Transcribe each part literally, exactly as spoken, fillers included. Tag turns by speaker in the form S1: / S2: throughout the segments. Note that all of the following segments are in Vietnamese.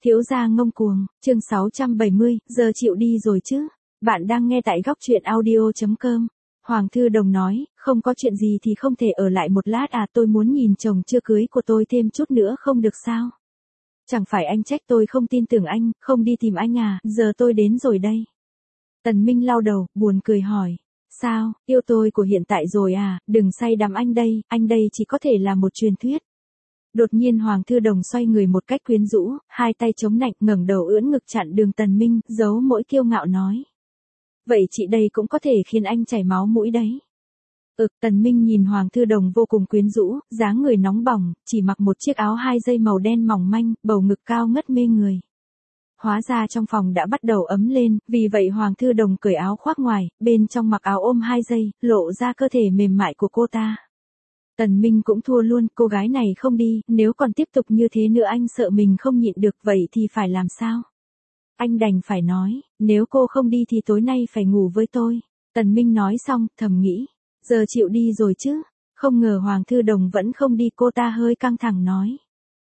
S1: Thiếu gia ngông cuồng, chương sáu trăm bảy mươi, giờ chịu đi rồi chứ. Bạn đang nghe tại góc truyện audio chấm com. Hoàng Thư Đồng nói, không có chuyện gì thì không thể ở lại một lát à, tôi muốn nhìn chồng chưa cưới của tôi thêm chút nữa không được sao? Chẳng phải anh trách tôi không tin tưởng anh, không đi tìm anh à, giờ tôi đến rồi đây. Tần Minh lau đầu, buồn cười hỏi. Sao, yêu tôi của hiện tại rồi à, đừng say đắm anh đây, anh đây chỉ có thể là một truyền thuyết. Đột nhiên Hoàng Thư Đồng xoay người một cách quyến rũ, hai tay chống nạnh ngẩng đầu ưỡn ngực chặn đường Tần Minh, giấu mỗi kiêu ngạo nói. Vậy chị đây cũng có thể khiến anh chảy máu mũi đấy. Ừ, Tần Minh nhìn Hoàng Thư Đồng vô cùng quyến rũ, dáng người nóng bỏng, chỉ mặc một chiếc áo hai dây màu đen mỏng manh, bầu ngực cao ngất mê người. Hóa ra trong phòng đã bắt đầu ấm lên, vì vậy Hoàng Thư Đồng cởi áo khoác ngoài, bên trong mặc áo ôm hai dây, lộ ra cơ thể mềm mại của cô ta. Tần Minh cũng thua luôn, cô gái này không đi, nếu còn tiếp tục như thế nữa anh sợ mình không nhịn được, vậy thì phải làm sao? Anh đành phải nói, nếu cô không đi thì tối nay phải ngủ với tôi. Tần Minh nói xong, thầm nghĩ, giờ chịu đi rồi chứ, không ngờ Hoàng Thư Đồng vẫn không đi, cô ta hơi căng thẳng nói.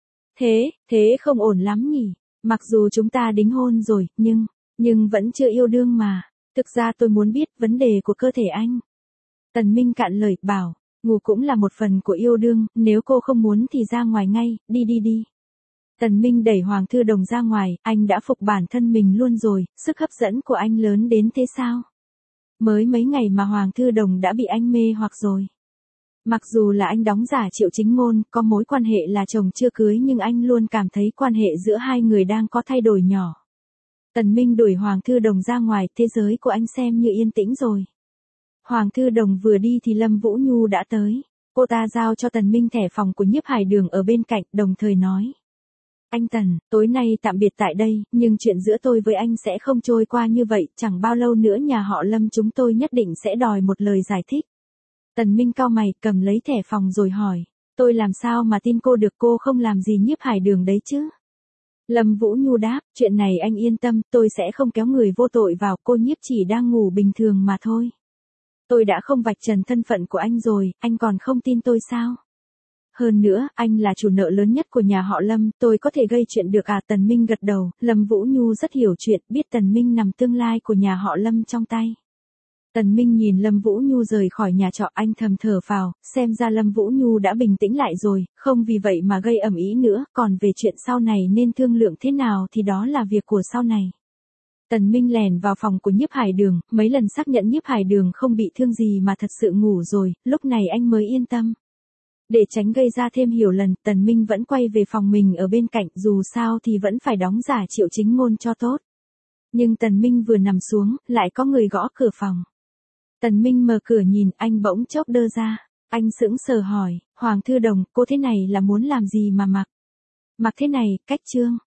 S1: Thế, thế không ổn lắm nhỉ, mặc dù chúng ta đính hôn rồi, nhưng, nhưng vẫn chưa yêu đương mà, thực ra tôi muốn biết vấn đề của cơ thể anh. Tần Minh cạn lời, bảo. Ngủ cũng là một phần của yêu đương, nếu cô không muốn thì ra ngoài ngay, đi đi đi. Tần Minh đẩy Hoàng Thư Đồng ra ngoài, anh đã phục bản thân mình luôn rồi, sức hấp dẫn của anh lớn đến thế sao? Mới mấy ngày mà Hoàng Thư Đồng đã bị anh mê hoặc rồi. Mặc dù là anh đóng giả Triệu Chính Ngôn, có mối quan hệ là chồng chưa cưới nhưng anh luôn cảm thấy quan hệ giữa hai người đang có thay đổi nhỏ. Tần Minh đuổi Hoàng Thư Đồng ra ngoài, thế giới của anh xem như yên tĩnh rồi. Hoàng Thư Đồng vừa đi thì Lâm Vũ Nhu đã tới. Cô ta giao cho Tần Minh thẻ phòng của Nhiếp Hải Đường ở bên cạnh, đồng thời nói. Anh Tần, tối nay tạm biệt tại đây, nhưng chuyện giữa tôi với anh sẽ không trôi qua như vậy, chẳng bao lâu nữa nhà họ Lâm chúng tôi nhất định sẽ đòi một lời giải thích. Tần Minh cau mày, cầm lấy thẻ phòng rồi hỏi. Tôi làm sao mà tin cô được, cô không làm gì Nhiếp Hải Đường đấy chứ? Lâm Vũ Nhu đáp, chuyện này anh yên tâm, tôi sẽ không kéo người vô tội vào, cô Nhiếp chỉ đang ngủ bình thường mà thôi. Tôi đã không vạch trần thân phận của anh rồi, anh còn không tin tôi sao? Hơn nữa, anh là chủ nợ lớn nhất của nhà họ Lâm, tôi có thể gây chuyện được à? Tần Minh gật đầu, Lâm Vũ Nhu rất hiểu chuyện, biết Tần Minh nằm tương lai của nhà họ Lâm trong tay. Tần Minh nhìn Lâm Vũ Nhu rời khỏi nhà trọ, anh thầm thở phào, xem ra Lâm Vũ Nhu đã bình tĩnh lại rồi, không vì vậy mà gây ầm ĩ nữa, còn về chuyện sau này nên thương lượng thế nào thì đó là việc của sau này. Tần Minh lèn vào phòng của Nhiếp Hải Đường, mấy lần xác nhận Nhiếp Hải Đường không bị thương gì mà thật sự ngủ rồi, lúc này anh mới yên tâm. Để tránh gây ra thêm hiểu lầm, Tần Minh vẫn quay về phòng mình ở bên cạnh, dù sao thì vẫn phải đóng giả Triệu Chính Ngôn cho tốt. Nhưng Tần Minh vừa nằm xuống, lại có người gõ cửa phòng. Tần Minh mở cửa nhìn, anh bỗng chốc đơ ra. Anh sững sờ hỏi, Hoàng Thư Đồng, cô thế này là muốn làm gì mà mặc? Mặc thế này, cách trương.